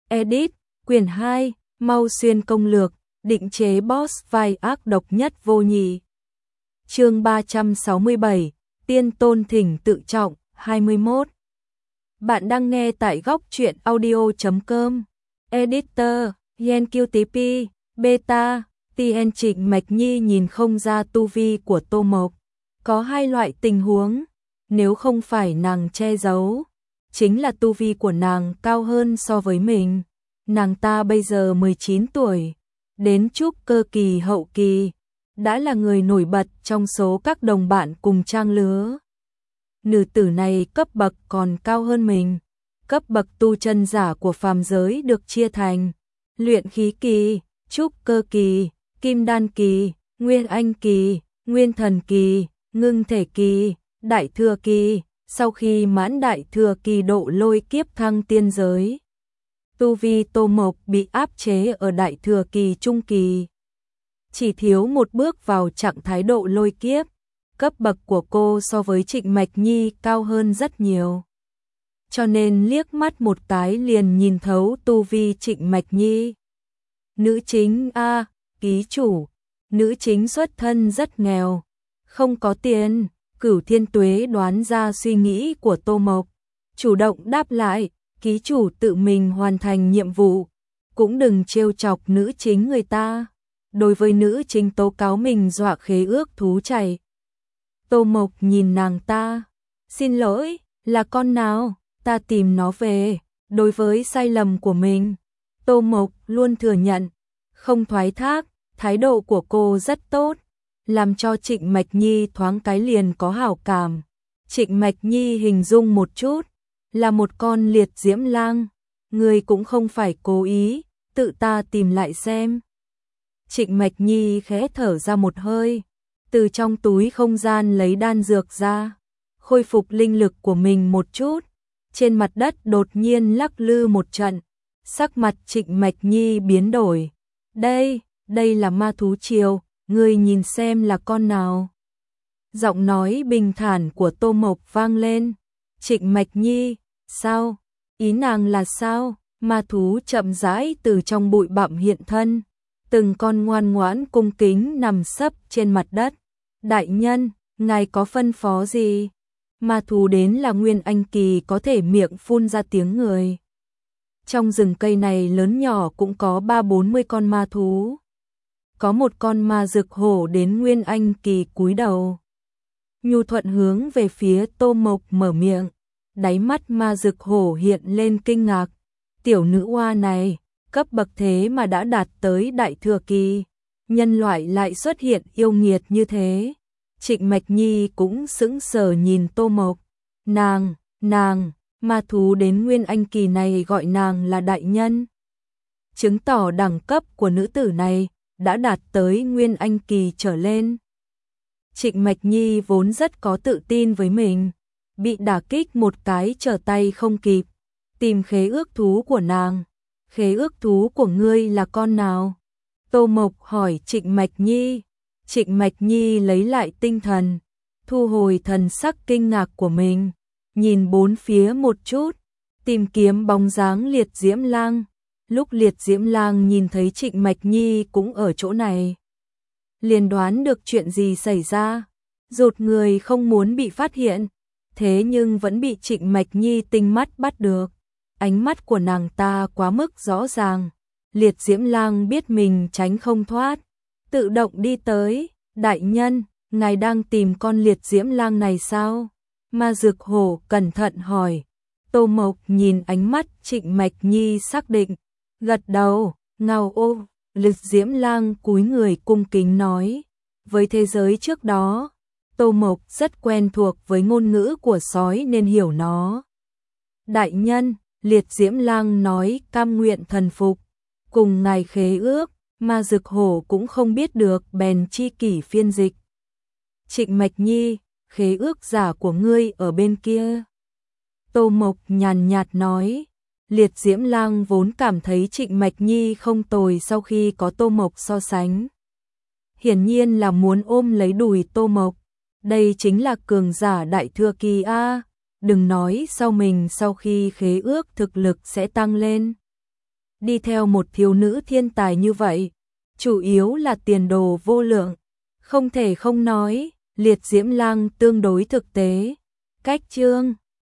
Edit, quyển 2, Mau Xuyên công lược, định chế boss vai ác độc nhất vô nhị. Chương 367, Tiên tôn thỉnh tự trọng, 21. Bạn đang nghe tại góc truyện audio.com. Editor, YenQTP, Beta, TN. Trịnh Mạch Nhi nhìn không ra tu vi của Tô Mộc. Có hai loại tình huống, nếu không phải nàng che giấu, chính là tu vi của nàng cao hơn so với mình. Nàng ta bây giờ 19 tuổi, đến trúc cơ kỳ hậu kỳ, đã là người nổi bật trong số các đồng bạn cùng trang lứa. Nữ tử này cấp bậc còn cao hơn mình. Cấp bậc tu chân giả của phàm giới được chia thành luyện khí kỳ, trúc cơ kỳ, kim đan kỳ, nguyên anh kỳ, nguyên thần kỳ, ngưng thể kỳ, đại thừa kỳ. Sau khi mãn đại thừa kỳ độ lôi kiếp thăng tiên giới, tu vi Tô Mộc bị áp chế ở đại thừa kỳ trung kỳ, chỉ thiếu một bước vào trạng thái độ lôi kiếp. Cấp bậc của cô so với Trịnh Mạch Nhi cao hơn rất nhiều, cho nên liếc mắt một cái liền nhìn thấu tu vi Trịnh Mạch Nhi. Nữ chính a, ký chủ. Nữ chính xuất thân rất nghèo, không có tiền. Cửu Thiên Tuế đoán ra suy nghĩ của Tô Mộc, chủ động đáp lại, ký chủ tự mình hoàn thành nhiệm vụ, cũng đừng trêu chọc nữ chính người ta. Đối với nữ chính tố cáo mình dọa khế ước thú chạy. Tô Mộc nhìn nàng ta, xin lỗi, là con nào, ta tìm nó về. Đối với sai lầm của mình, Tô Mộc luôn thừa nhận, không thoái thác. Thái độ của cô rất tốt, làm cho Trịnh Mạch Nhi thoáng cái liền có hảo cảm. Trịnh Mạch Nhi hình dung một chút, là một con liệt diễm lang, người cũng không phải cố ý, tự ta tìm lại xem. Trịnh Mạch Nhi khẽ thở ra một hơi, từ trong túi không gian lấy đan dược ra, khôi phục linh lực của mình một chút. Trên mặt đất đột nhiên lắc lư một trận, sắc mặt Trịnh Mạch Nhi biến đổi. Đây là ma thú triều, ngươi nhìn xem là con nào. Giọng nói bình thản của Tô Mộc vang lên. Trịnh Mạch Nhi, sao? Ý nàng là sao? Ma thú chậm rãi từ trong bụi bặm hiện thân, từng con ngoan ngoãn cung kính nằm sấp trên mặt đất. Đại nhân, ngài có phân phó gì? Ma thú đến là nguyên anh kỳ, có thể miệng phun ra tiếng người. Trong rừng cây này lớn nhỏ cũng có 30-40 con ma thú. Có một con ma dực hổ đến nguyên anh kỳ cúi đầu, nhu thuận hướng về phía Tô Mộc mở miệng. Đáy mắt ma dực hổ hiện lên kinh ngạc. Tiểu nữ oa này, cấp bậc thế mà đã đạt tới đại thừa kỳ, nhân loại lại xuất hiện yêu nghiệt như thế. Trịnh Mạch Nhi cũng sững sờ nhìn Tô Mộc. Nàng, ma thú đến nguyên anh kỳ này gọi nàng là đại nhân, chứng tỏ đẳng cấp của nữ tử này đã đạt tới nguyên anh kỳ trở lên. Trịnh Mạch Nhi vốn rất có tự tin với mình, bị đả kích một cái trở tay không kịp. Tìm khế ước thú của nàng. Khế ước thú của ngươi là con nào? Tô Mộc hỏi Trịnh Mạch Nhi. Trịnh Mạch Nhi lấy lại tinh thần, thu hồi thần sắc kinh ngạc của mình, nhìn bốn phía một chút, tìm kiếm bóng dáng liệt diễm lang. Lúc liệt diễm lang nhìn thấy Trịnh Mạch Nhi cũng ở chỗ này, liền đoán được chuyện gì xảy ra, rụt người không muốn bị phát hiện, thế nhưng vẫn bị Trịnh Mạch Nhi tinh mắt bắt được. Ánh mắt của nàng ta quá mức rõ ràng, liệt diễm lang biết mình tránh không thoát, tự động đi tới. Đại nhân, ngài đang tìm con liệt diễm lang này sao? Ma dực hổ cẩn thận hỏi. Tô Mộc nhìn ánh mắt Trịnh Mạch Nhi xác định, gật đầu. Ngao ô. Liệt diễm lang cúi người cung kính nói. Với thế giới trước đó, Tô Mộc rất quen thuộc với ngôn ngữ của sói nên hiểu nó. Đại nhân, liệt diễm lang nói cam nguyện thần phục, cùng ngài khế ước. Ma dực hổ cũng không biết được bèn chi kỷ phiên dịch. Trịnh Mạch Nhi, khế ước giả của ngươi ở bên kia. Tô Mộc nhàn nhạt nói. Liệt diễm lang vốn cảm thấy Trịnh Mạch Nhi không tồi sau khi có Tô Mộc so sánh. Hiển nhiên là muốn ôm lấy đùi Tô Mộc. Đây chính là cường giả đại thừa kỳ a. Đừng nói sau mình sau khi khế ước thực lực sẽ tăng lên. đi theo một thiếu nữ thiên tài như vậy, chủ yếu là tiền đồ vô lượng. Không thể không nói, Liệt Diễm Lang tương đối thực tế. Cách chương